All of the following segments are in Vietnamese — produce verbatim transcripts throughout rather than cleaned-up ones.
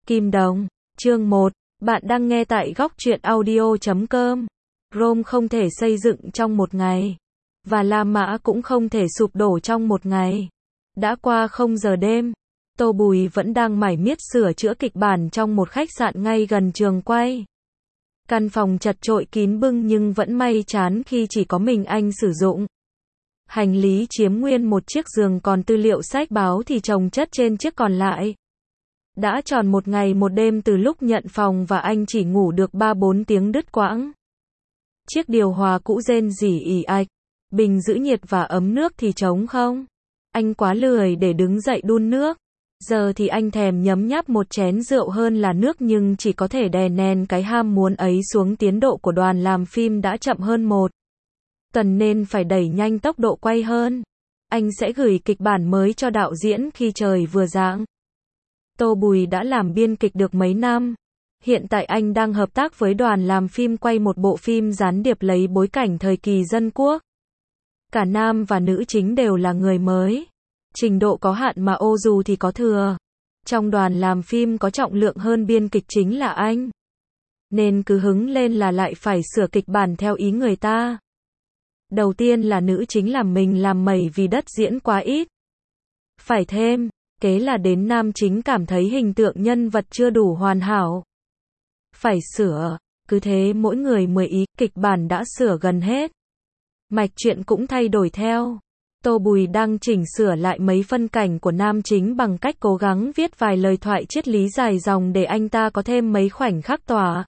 Kim Đồng, chương một, bạn đang nghe tại góc truyện audio chấm com. Rome không thể xây dựng trong một ngày, và La Mã cũng không thể sụp đổ trong một ngày. Đã qua không giờ đêm, Tô Bùi vẫn đang mải miết sửa chữa kịch bản trong một khách sạn ngay gần trường quay. Căn phòng chật chội kín bưng nhưng vẫn may chán khi chỉ có mình anh sử dụng. Hành lý chiếm nguyên một chiếc giường, còn tư liệu sách báo thì chồng chất trên chiếc còn lại. Đã tròn một ngày một đêm từ lúc nhận phòng và anh chỉ ngủ được ba bốn tiếng đứt quãng. Chiếc điều hòa cũ rên rỉ ì ạch, bình giữ nhiệt và ấm nước thì trống không. Anh quá lười để đứng dậy đun nước. Giờ thì anh thèm nhấm nháp một chén rượu hơn là nước, nhưng chỉ có thể đè nén cái ham muốn ấy xuống. Tiến độ của đoàn làm phim đã chậm hơn một tuần nên phải đẩy nhanh tốc độ quay hơn. Anh sẽ gửi kịch bản mới cho đạo diễn khi trời vừa rạng. Tô Bùi đã làm biên kịch được mấy năm. Hiện tại anh đang hợp tác với đoàn làm phim quay một bộ phim gián điệp lấy bối cảnh thời kỳ dân quốc. Cả nam và nữ chính đều là người mới. Trình độ có hạn mà ô dù thì có thừa. Trong đoàn làm phim có trọng lượng hơn biên kịch chính là anh. Nên cứ hứng lên là lại phải sửa kịch bản theo ý người ta. Đầu tiên là nữ chính làm mình làm mẩy vì đất diễn quá ít. Phải thêm, kế là đến nam chính cảm thấy hình tượng nhân vật chưa đủ hoàn hảo. Phải sửa, cứ thế mỗi người mười ý, kịch bản đã sửa gần hết. Mạch truyện cũng thay đổi theo. Tô Bùi đang chỉnh sửa lại mấy phân cảnh của nam chính bằng cách cố gắng viết vài lời thoại triết lý dài dòng để anh ta có thêm mấy khoảnh khắc tỏa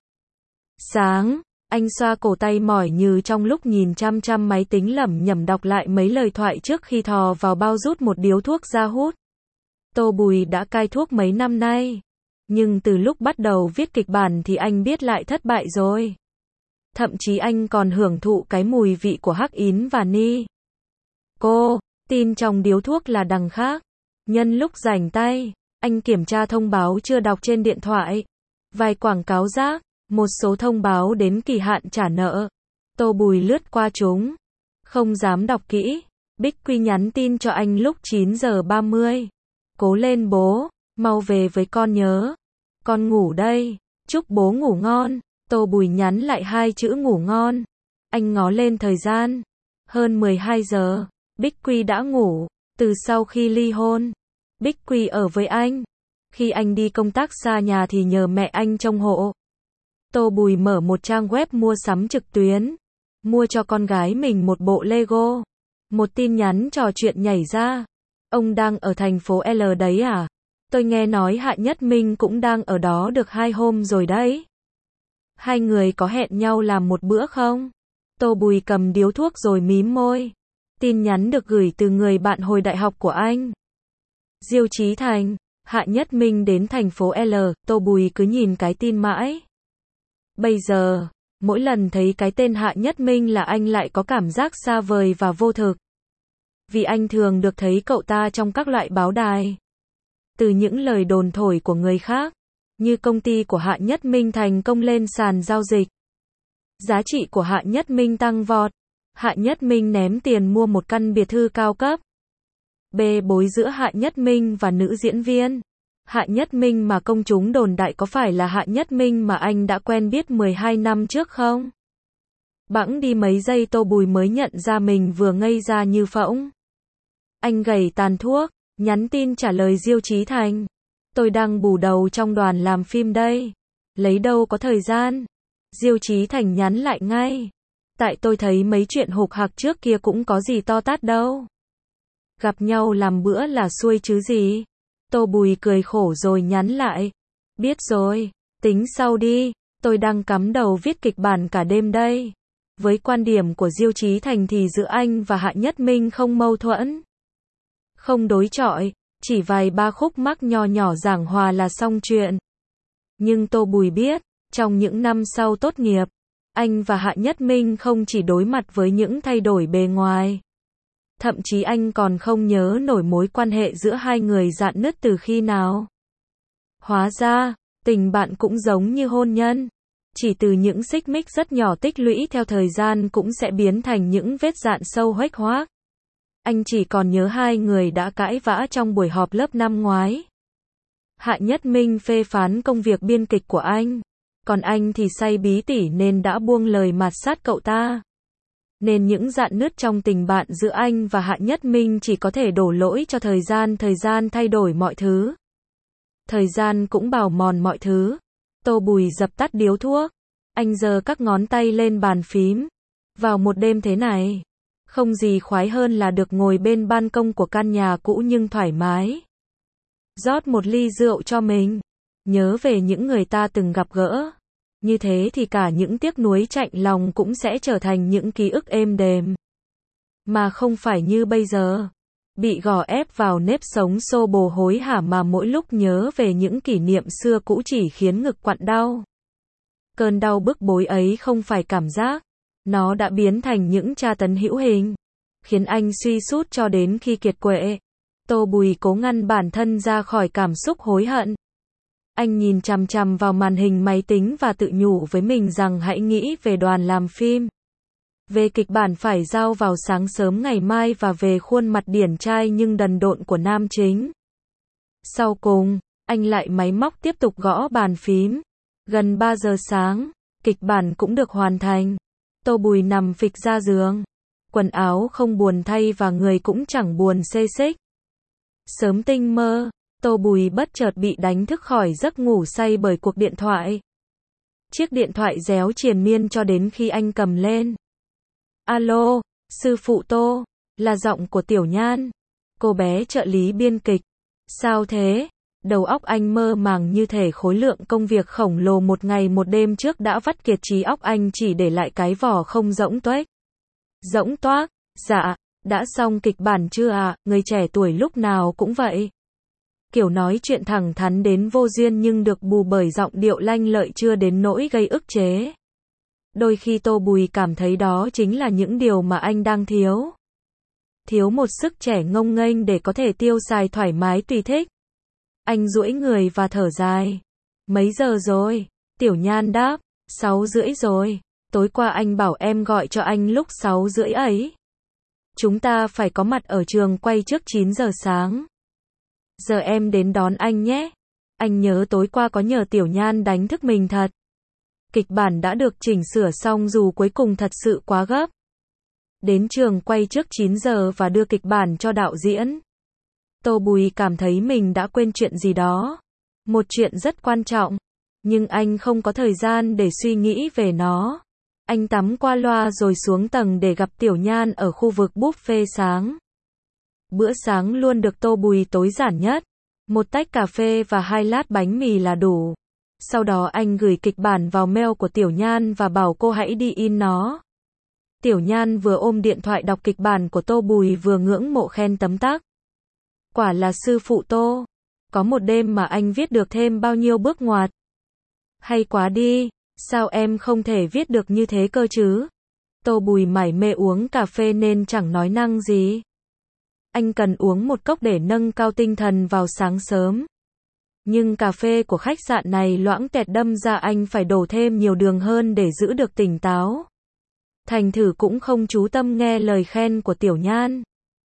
sáng. Anh xoa cổ tay mỏi như trong lúc nhìn chăm chăm máy tính, lẩm nhẩm đọc lại mấy lời thoại trước khi thò vào bao rút một điếu thuốc ra hút. Tô Bùi đã cai thuốc mấy năm nay, nhưng từ lúc bắt đầu viết kịch bản thì anh biết lại thất bại rồi. Thậm chí anh còn hưởng thụ cái mùi vị của hắc ín và ni. Cô, tin trong điếu thuốc là đằng khác. Nhân lúc rảnh tay, anh kiểm tra thông báo chưa đọc trên điện thoại. Vài quảng cáo rác, một số thông báo đến kỳ hạn trả nợ. Tô Bùi lướt qua chúng, không dám đọc kỹ. Bích Quy nhắn tin cho anh lúc chín giờ ba mươi. Cố lên bố, mau về với con nhớ. Con ngủ đây, chúc bố ngủ ngon. Tô Bùi nhắn lại hai chữ ngủ ngon. Anh ngó lên thời gian. Hơn mười hai giờ, Bích Quy đã ngủ. Từ sau khi ly hôn, Bích Quy ở với anh. Khi anh đi công tác xa nhà thì nhờ mẹ anh trông hộ. Tô Bùi mở một trang web mua sắm trực tuyến. Mua cho con gái mình một bộ Lego. Một tin nhắn trò chuyện nhảy ra. Ông đang ở thành phố L đấy à? Tôi nghe nói Hạ Nhất Minh cũng đang ở đó được hai hôm rồi đấy. Hai người có hẹn nhau làm một bữa không? Tô Bùi cầm điếu thuốc rồi mím môi. Tin nhắn được gửi từ người bạn hồi đại học của anh. Diêu Chí Thành, Hạ Nhất Minh đến thành phố L. Tô Bùi cứ nhìn cái tin mãi. Bây giờ, mỗi lần thấy cái tên Hạ Nhất Minh là anh lại có cảm giác xa vời và vô thực. Vì anh thường được thấy cậu ta trong các loại báo đài. Từ những lời đồn thổi của người khác, như công ty của Hạ Nhất Minh thành công lên sàn giao dịch. Giá trị của Hạ Nhất Minh tăng vọt. Hạ Nhất Minh ném tiền mua một căn biệt thự cao cấp. Bê bối giữa Hạ Nhất Minh và nữ diễn viên. Hạ Nhất Minh mà công chúng đồn đại có phải là Hạ Nhất Minh mà anh đã quen biết mười hai năm trước không? Bẵng đi mấy giây Tô Bùi mới nhận ra mình vừa ngây ra như phỗng. Anh gầy tàn thuốc, nhắn tin trả lời Diêu Chí Thành. Tôi đang bù đầu trong đoàn làm phim đây. Lấy đâu có thời gian. Diêu Chí Thành nhắn lại ngay. Tại tôi thấy mấy chuyện hục hạc trước kia cũng có gì to tát đâu. Gặp nhau làm bữa là xuôi chứ gì. Tô Bùi cười khổ rồi nhắn lại. Biết rồi, tính sau đi. Tôi đang cắm đầu viết kịch bản cả đêm đây. Với quan điểm của Diêu Chí Thành thì giữa anh và Hạ Nhất Minh không mâu thuẫn, không đối chọi, chỉ vài ba khúc mắc nho nhỏ giảng hòa là xong chuyện. Nhưng Tô Bùi biết, trong những năm sau tốt nghiệp, anh và Hạ Nhất Minh không chỉ đối mặt với những thay đổi bề ngoài. Thậm chí anh còn không nhớ nổi mối quan hệ giữa hai người rạn nứt từ khi nào. Hóa ra, tình bạn cũng giống như hôn nhân. Chỉ từ những xích mích rất nhỏ tích lũy theo thời gian cũng sẽ biến thành những vết rạn sâu huếch hoác. Anh chỉ còn nhớ hai người đã cãi vã trong buổi họp lớp năm ngoái. Hạ Nhất Minh phê phán công việc biên kịch của anh. Còn anh thì say bí tỉ nên đã buông lời mạt sát cậu ta. Nên những rạn nứt trong tình bạn giữa anh và Hạ Nhất Minh chỉ có thể đổ lỗi cho thời gian. Thời gian thay đổi mọi thứ. Thời gian cũng bào mòn mọi thứ. Tô Bùi dập tắt điếu thuốc. Anh giơ các ngón tay lên bàn phím. Vào một đêm thế này, không gì khoái hơn là được ngồi bên ban công của căn nhà cũ nhưng thoải mái. Rót một ly rượu cho mình. Nhớ về những người ta từng gặp gỡ. Như thế thì cả những tiếc nuối chạnh lòng cũng sẽ trở thành những ký ức êm đềm. Mà không phải như bây giờ. Bị gò ép vào nếp sống xô bồ hối hả mà mỗi lúc nhớ về những kỷ niệm xưa cũ chỉ khiến ngực quặn đau. Cơn đau bức bối ấy không phải cảm giác. Nó đã biến thành những tra tấn hữu hình. Khiến anh suy sút cho đến khi kiệt quệ. Tô Bùi cố ngăn bản thân ra khỏi cảm xúc hối hận. Anh nhìn chằm chằm vào màn hình máy tính và tự nhủ với mình rằng hãy nghĩ về đoàn làm phim. Về kịch bản phải giao vào sáng sớm ngày mai và về khuôn mặt điển trai nhưng đần độn của nam chính. Sau cùng, anh lại máy móc tiếp tục gõ bàn phím. Gần ba giờ sáng, kịch bản cũng được hoàn thành. Tô Bùi nằm phịch ra giường. Quần áo không buồn thay và người cũng chẳng buồn xê xích. Sớm tinh mơ, Tô Bùi bất chợt bị đánh thức khỏi giấc ngủ say bởi cuộc điện thoại. Chiếc điện thoại réo triền miên cho đến khi anh cầm lên. Alo, sư phụ Tô, là giọng của Tiểu Nhan. Cô bé trợ lý biên kịch. Sao thế? Đầu óc anh mơ màng như thể khối lượng công việc khổng lồ một ngày một đêm trước đã vắt kiệt trí óc anh chỉ để lại cái vỏ không rỗng tuếch. Rỗng toác, dạ, đã xong kịch bản chưa ạ, à? Người trẻ tuổi lúc nào cũng vậy. Kiểu nói chuyện thẳng thắn đến vô duyên nhưng được bù bởi giọng điệu lanh lợi chưa đến nỗi gây ức chế. Đôi khi Tô Bùi cảm thấy đó chính là những điều mà anh đang thiếu. Thiếu một sức trẻ ngông nghênh để có thể tiêu xài thoải mái tùy thích. Anh duỗi người và thở dài. Mấy giờ rồi? Tiểu Nhan đáp. Sáu rưỡi rồi. Tối qua anh bảo em gọi cho anh lúc sáu rưỡi ấy. Chúng ta phải có mặt ở trường quay trước chín giờ sáng. Giờ em đến đón anh nhé. Anh nhớ tối qua có nhờ Tiểu Nhan đánh thức mình thật. Kịch bản đã được chỉnh sửa xong dù cuối cùng thật sự quá gấp. Đến trường quay trước chín giờ và đưa kịch bản cho đạo diễn. Tô Bùi cảm thấy mình đã quên chuyện gì đó. Một chuyện rất quan trọng. Nhưng anh không có thời gian để suy nghĩ về nó. Anh tắm qua loa rồi xuống tầng để gặp Tiểu Nhan ở khu vực buffet sáng. Bữa sáng luôn được Tô Bùi tối giản nhất. Một tách cà phê và hai lát bánh mì là đủ. Sau đó anh gửi kịch bản vào mail của Tiểu Nhan và bảo cô hãy đi in nó. Tiểu Nhan vừa ôm điện thoại đọc kịch bản của Tô Bùi vừa ngưỡng mộ khen tấm tắc. Quả là sư phụ Tô. Có một đêm mà anh viết được thêm bao nhiêu bước ngoặt. Hay quá đi, sao em không thể viết được như thế cơ chứ? Tô Bùi mải mê uống cà phê nên chẳng nói năng gì. Anh cần uống một cốc để nâng cao tinh thần vào sáng sớm. Nhưng cà phê của khách sạn này loãng tẹt đâm ra anh phải đổ thêm nhiều đường hơn để giữ được tỉnh táo. Thành thử cũng không chú tâm nghe lời khen của Tiểu Nhan.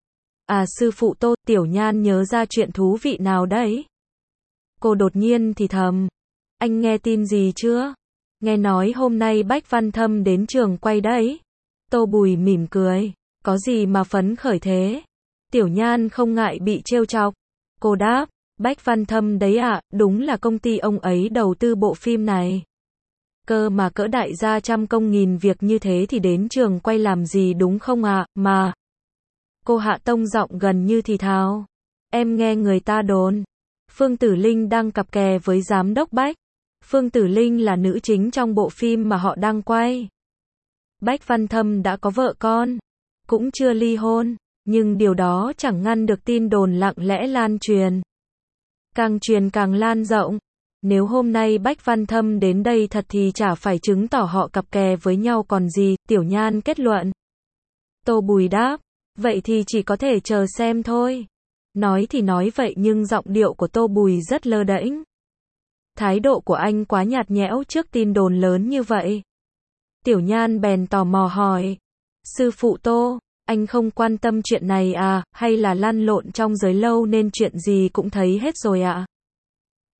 À sư phụ Tô, Tiểu Nhan nhớ ra chuyện thú vị nào đấy? Cô đột nhiên thì thầm. Anh nghe tin gì chưa? Nghe nói hôm nay Bách Văn Thâm đến trường quay đấy. Tô Bùi mỉm cười. Có gì mà phấn khởi thế? Tiểu Nhan không ngại bị trêu chọc. Cô đáp. Bách Văn Thâm đấy ạ, à, đúng là công ty ông ấy đầu tư bộ phim này. Cơ mà cỡ đại gia trăm công nghìn việc như thế thì đến trường quay làm gì đúng không ạ, à? Mà. Cô hạ tông giọng gần như thì thào. Em nghe người ta đồn. Phương Tử Linh đang cặp kè với giám đốc Bách. Phương Tử Linh là nữ chính trong bộ phim mà họ đang quay. Bách Văn Thâm đã có vợ con. Cũng chưa ly hôn. Nhưng điều đó chẳng ngăn được tin đồn lặng lẽ lan truyền. Càng truyền càng lan rộng. Nếu hôm nay Bách Văn Thâm đến đây thật thì chả phải chứng tỏ họ cặp kè với nhau còn gì, Tiểu Nhan kết luận. Tô Bùi đáp. Vậy thì chỉ có thể chờ xem thôi. Nói thì nói vậy nhưng giọng điệu của Tô Bùi rất lơ đễnh. Thái độ của anh quá nhạt nhẽo trước tin đồn lớn như vậy. Tiểu Nhan bèn tò mò hỏi. Sư phụ Tô, anh không quan tâm chuyện này à, hay là lăn lộn trong giới lâu nên chuyện gì cũng thấy hết rồi ạ?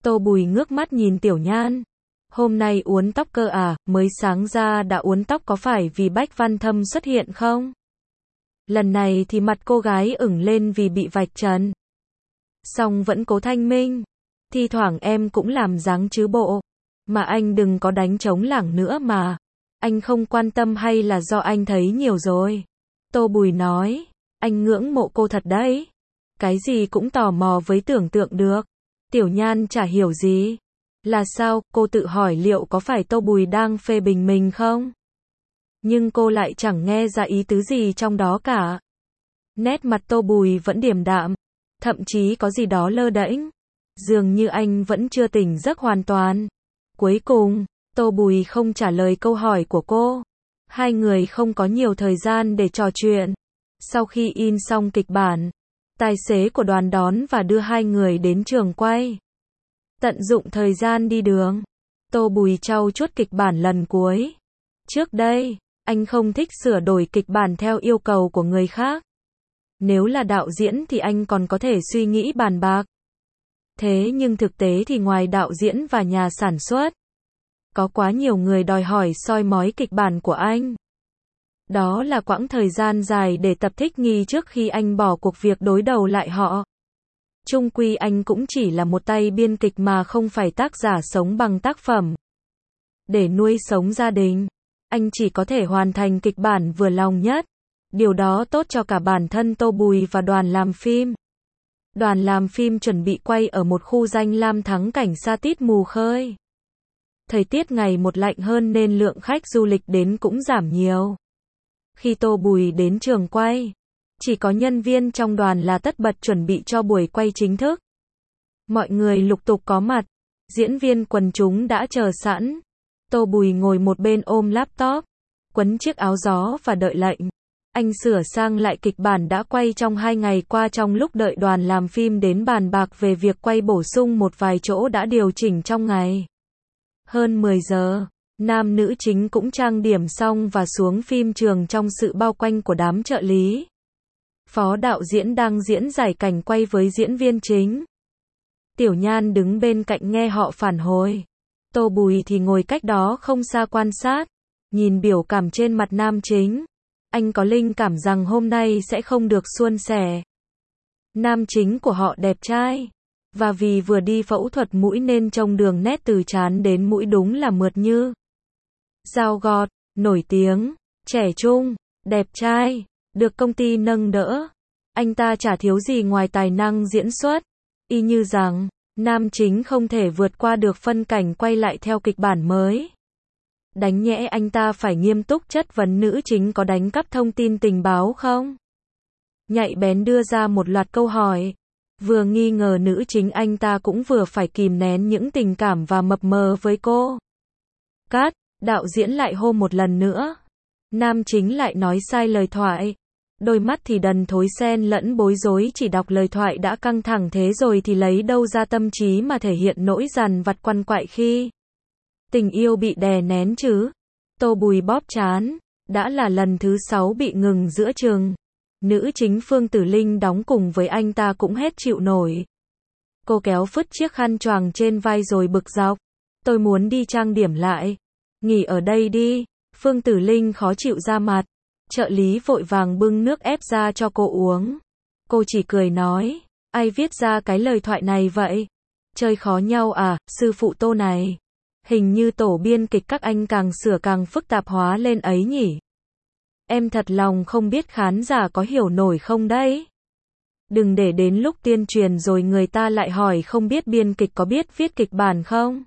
Tô Bùi ngước mắt nhìn Tiểu Nhan. Hôm nay uốn tóc cơ à, mới sáng ra đã uốn tóc có phải vì Bách Văn Thâm xuất hiện không? Lần này thì mặt cô gái ửng lên vì bị vạch trần. Song vẫn cố thanh minh. Thi thoảng em cũng làm dáng chứ bộ. Mà anh đừng có đánh trống lảng nữa mà. Anh không quan tâm hay là do anh thấy nhiều rồi? Tô Bùi nói. Anh ngưỡng mộ cô thật đấy. Cái gì cũng tò mò với tưởng tượng được. Tiểu Nhan chả hiểu gì. Là sao, cô tự hỏi liệu có phải Tô Bùi đang phê bình mình không? Nhưng cô lại chẳng nghe ra ý tứ gì trong đó cả. Nét mặt Tô Bùi vẫn điềm đạm. Thậm chí có gì đó lơ đễnh. Dường như anh vẫn chưa tỉnh giấc hoàn toàn. Cuối cùng, Tô Bùi không trả lời câu hỏi của cô. Hai người không có nhiều thời gian để trò chuyện. Sau khi in xong kịch bản, tài xế của đoàn đón và đưa hai người đến trường quay. Tận dụng thời gian đi đường, Tô Bùi trau chuốt kịch bản lần cuối. Trước đây, anh không thích sửa đổi kịch bản theo yêu cầu của người khác. Nếu là đạo diễn thì anh còn có thể suy nghĩ bàn bạc. Thế nhưng thực tế thì ngoài đạo diễn và nhà sản xuất, có quá nhiều người đòi hỏi soi mói kịch bản của anh. Đó là quãng thời gian dài để tập thích nghi trước khi anh bỏ cuộc việc đối đầu lại họ. Chung quy anh cũng chỉ là một tay biên kịch mà không phải tác giả sống bằng tác phẩm. Để nuôi sống gia đình, anh chỉ có thể hoàn thành kịch bản vừa lòng nhất. Điều đó tốt cho cả bản thân Tô Bùi và đoàn làm phim. Đoàn làm phim chuẩn bị quay ở một khu danh lam thắng cảnh sa tít mù khơi. Thời tiết ngày một lạnh hơn nên lượng khách du lịch đến cũng giảm nhiều. Khi Tô Bùi đến trường quay, chỉ có nhân viên trong đoàn là tất bật chuẩn bị cho buổi quay chính thức. Mọi người lục tục có mặt, diễn viên quần chúng đã chờ sẵn. Tô Bùi ngồi một bên ôm laptop, quấn chiếc áo gió và đợi lệnh. Anh sửa sang lại kịch bản đã quay trong hai ngày qua trong lúc đợi đoàn làm phim đến bàn bạc về việc quay bổ sung một vài chỗ đã điều chỉnh trong ngày. Hơn mười giờ, nam nữ chính cũng trang điểm xong và xuống phim trường trong sự bao quanh của đám trợ lý. Phó đạo diễn đang diễn giải cảnh quay với diễn viên chính. Tiểu Nhan đứng bên cạnh nghe họ phản hồi. Tô Bùi thì ngồi cách đó không xa quan sát, nhìn biểu cảm trên mặt nam chính. Anh có linh cảm rằng hôm nay sẽ không được suôn sẻ. Nam chính của họ đẹp trai, và vì vừa đi phẫu thuật mũi nên trông đường nét từ trán đến mũi đúng là mượt như dao gọt, nổi tiếng, trẻ trung, đẹp trai, được công ty nâng đỡ. Anh ta chả thiếu gì ngoài tài năng diễn xuất. Y như rằng, nam chính không thể vượt qua được phân cảnh quay lại theo kịch bản mới. Đánh nhẽ anh ta phải nghiêm túc chất vấn nữ chính có đánh cắp thông tin tình báo không? Nhạy bén đưa ra một loạt câu hỏi. Vừa nghi ngờ nữ chính anh ta cũng vừa phải kìm nén những tình cảm và mập mờ với cô. Cắt, đạo diễn lại hô một lần nữa. Nam chính lại nói sai lời thoại. Đôi mắt thì đần thối xen lẫn bối rối, chỉ đọc lời thoại đã căng thẳng thế rồi thì lấy đâu ra tâm trí mà thể hiện nỗi dằn vặt quằn quại khi tình yêu bị đè nén chứ. Tô Bùi bóp trán. Đã là lần thứ sáu bị ngừng giữa chừng. Nữ chính Phương Tử Linh đóng cùng với anh ta cũng hết chịu nổi. Cô kéo phứt chiếc khăn choàng trên vai rồi bực dọc. Tôi muốn đi trang điểm lại. Nghỉ ở đây đi. Phương Tử Linh khó chịu ra mặt. Trợ lý vội vàng bưng nước ép ra cho cô uống. Cô chỉ cười nói. Ai viết ra cái lời thoại này vậy? Chơi khó nhau à, sư phụ Tô này. Hình như tổ biên kịch các anh càng sửa càng phức tạp hóa lên ấy nhỉ. Em thật lòng không biết khán giả có hiểu nổi không đấy. Đừng để đến lúc tuyên truyền rồi người ta lại hỏi không biết biên kịch có biết viết kịch bản không.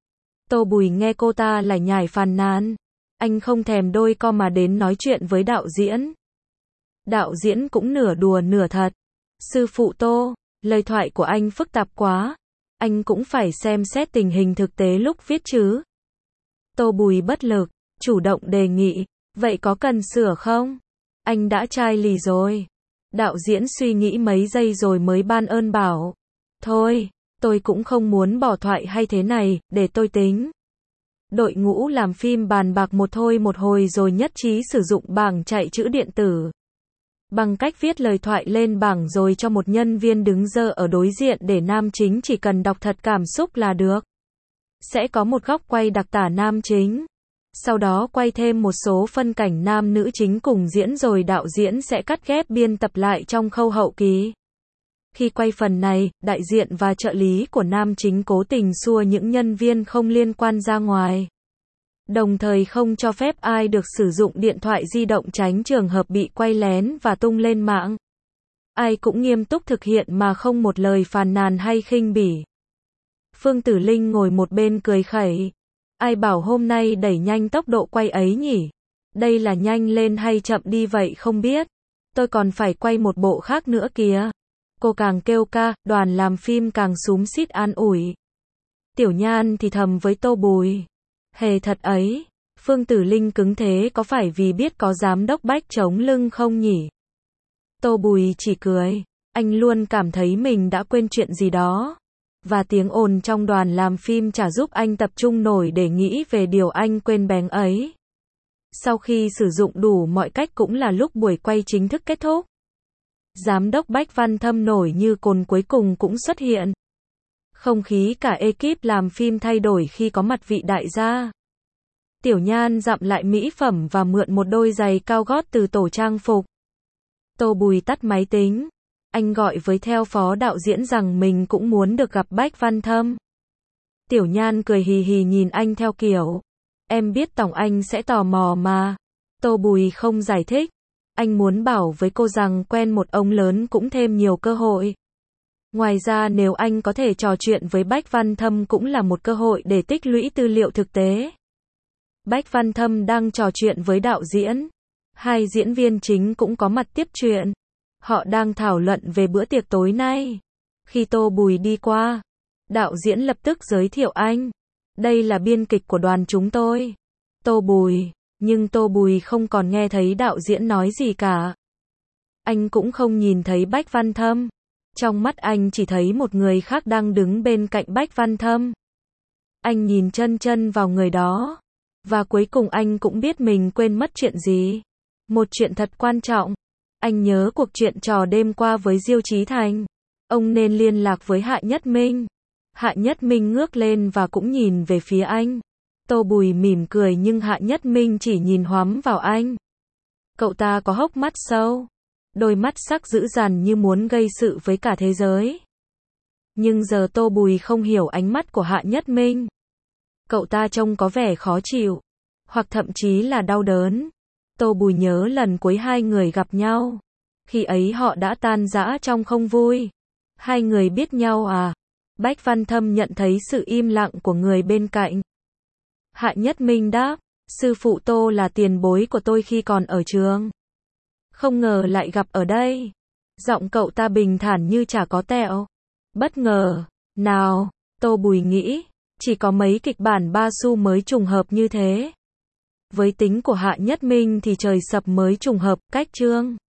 Tô Bùi nghe cô ta lải nhải phàn nàn. Anh không thèm đôi co mà đến nói chuyện với đạo diễn. Đạo diễn cũng nửa đùa nửa thật. Sư phụ Tô, lời thoại của anh phức tạp quá. Anh cũng phải xem xét tình hình thực tế lúc viết chứ. Tô Bùi bất lực, chủ động đề nghị. Vậy có cần sửa không? Anh đã chai lì rồi. Đạo diễn suy nghĩ mấy giây rồi mới ban ơn bảo. Thôi, tôi cũng không muốn bỏ thoại hay thế này, để tôi tính. Đội ngũ làm phim bàn bạc một thôi một hồi rồi nhất trí sử dụng bảng chạy chữ điện tử. Bằng cách viết lời thoại lên bảng rồi cho một nhân viên đứng dơ ở đối diện để nam chính chỉ cần đọc thật cảm xúc là được. Sẽ có một góc quay đặc tả nam chính. Sau đó quay thêm một số phân cảnh nam nữ chính cùng diễn rồi đạo diễn sẽ cắt ghép biên tập lại trong khâu hậu kỳ. Khi quay phần này, đại diện và trợ lý của nam chính cố tình xua những nhân viên không liên quan ra ngoài. Đồng thời không cho phép ai được sử dụng điện thoại di động tránh trường hợp bị quay lén và tung lên mạng. Ai cũng nghiêm túc thực hiện mà không một lời phàn nàn hay khinh bỉ. Phương Tử Linh ngồi một bên cười khẩy. Ai bảo hôm nay đẩy nhanh tốc độ quay ấy nhỉ? Đây là nhanh lên hay chậm đi vậy không biết. Tôi còn phải quay một bộ khác nữa kìa. Cô càng kêu ca, đoàn làm phim càng xúm xít an ủi. Tiểu Nhan thì thầm với Tô Bùi. Hề thật ấy, Phương Tử Linh cứng thế có phải vì biết có giám đốc Bách chống lưng không nhỉ? Tô Bùi chỉ cười, anh luôn cảm thấy mình đã quên chuyện gì đó. Và tiếng ồn trong đoàn làm phim chả giúp anh tập trung nổi để nghĩ về điều anh quên bén ấy. Sau khi sử dụng đủ mọi cách cũng là lúc buổi quay chính thức kết thúc. Giám đốc Bách Văn Thâm nổi như cồn cuối cùng cũng xuất hiện. Không khí cả ekip làm phim thay đổi khi có mặt vị đại gia. Tiểu Nhan dặm lại mỹ phẩm và mượn một đôi giày cao gót từ tổ trang phục. Tô Bùi tắt máy tính. Anh gọi với theo phó đạo diễn rằng mình cũng muốn được gặp Bách Văn Thâm. Tiểu Nhan cười hì hì nhìn anh theo kiểu. Em biết tổng anh sẽ tò mò mà. Tô Bùi không giải thích. Anh muốn bảo với cô rằng quen một ông lớn cũng thêm nhiều cơ hội. Ngoài ra nếu anh có thể trò chuyện với Bách Văn Thâm cũng là một cơ hội để tích lũy tư liệu thực tế. Bách Văn Thâm đang trò chuyện với đạo diễn. Hai diễn viên chính cũng có mặt tiếp chuyện. Họ đang thảo luận về bữa tiệc tối nay. Khi Tô Bùi đi qua, đạo diễn lập tức giới thiệu anh. Đây là biên kịch của đoàn chúng tôi. Tô Bùi, nhưng Tô Bùi không còn nghe thấy đạo diễn nói gì cả. Anh cũng không nhìn thấy Bách Văn Thâm. Trong mắt anh chỉ thấy một người khác đang đứng bên cạnh Bách Văn Thâm. Anh nhìn chân chân vào người đó. Và cuối cùng anh cũng biết mình quên mất chuyện gì. Một chuyện thật quan trọng. Anh nhớ cuộc chuyện trò đêm qua với Diêu Chí Thành. Ông nên liên lạc với Hạ Nhất Minh. Hạ Nhất Minh ngước lên và cũng nhìn về phía anh. Tô Bùi mỉm cười nhưng Hạ Nhất Minh chỉ nhìn hoắm vào anh. Cậu ta có hốc mắt sâu. Đôi mắt sắc dữ dằn như muốn gây sự với cả thế giới. Nhưng giờ Tô Bùi không hiểu ánh mắt của Hạ Nhất Minh. Cậu ta trông có vẻ khó chịu. Hoặc thậm chí là đau đớn. Tô Bùi nhớ lần cuối hai người gặp nhau. Khi ấy họ đã tan rã trong không vui. Hai người biết nhau à? Bách Văn Thâm nhận thấy sự im lặng của người bên cạnh. Hạ Nhất Minh đáp, sư phụ Tô là tiền bối của tôi khi còn ở trường. Không ngờ lại gặp ở đây. Giọng cậu ta bình thản như chả có tẹo. Bất ngờ, nào, Tô Bùi nghĩ, chỉ có mấy kịch bản ba xu mới trùng hợp như thế. Với tính của Hạ Nhất Minh thì trời sập mới trùng hợp, cách chương.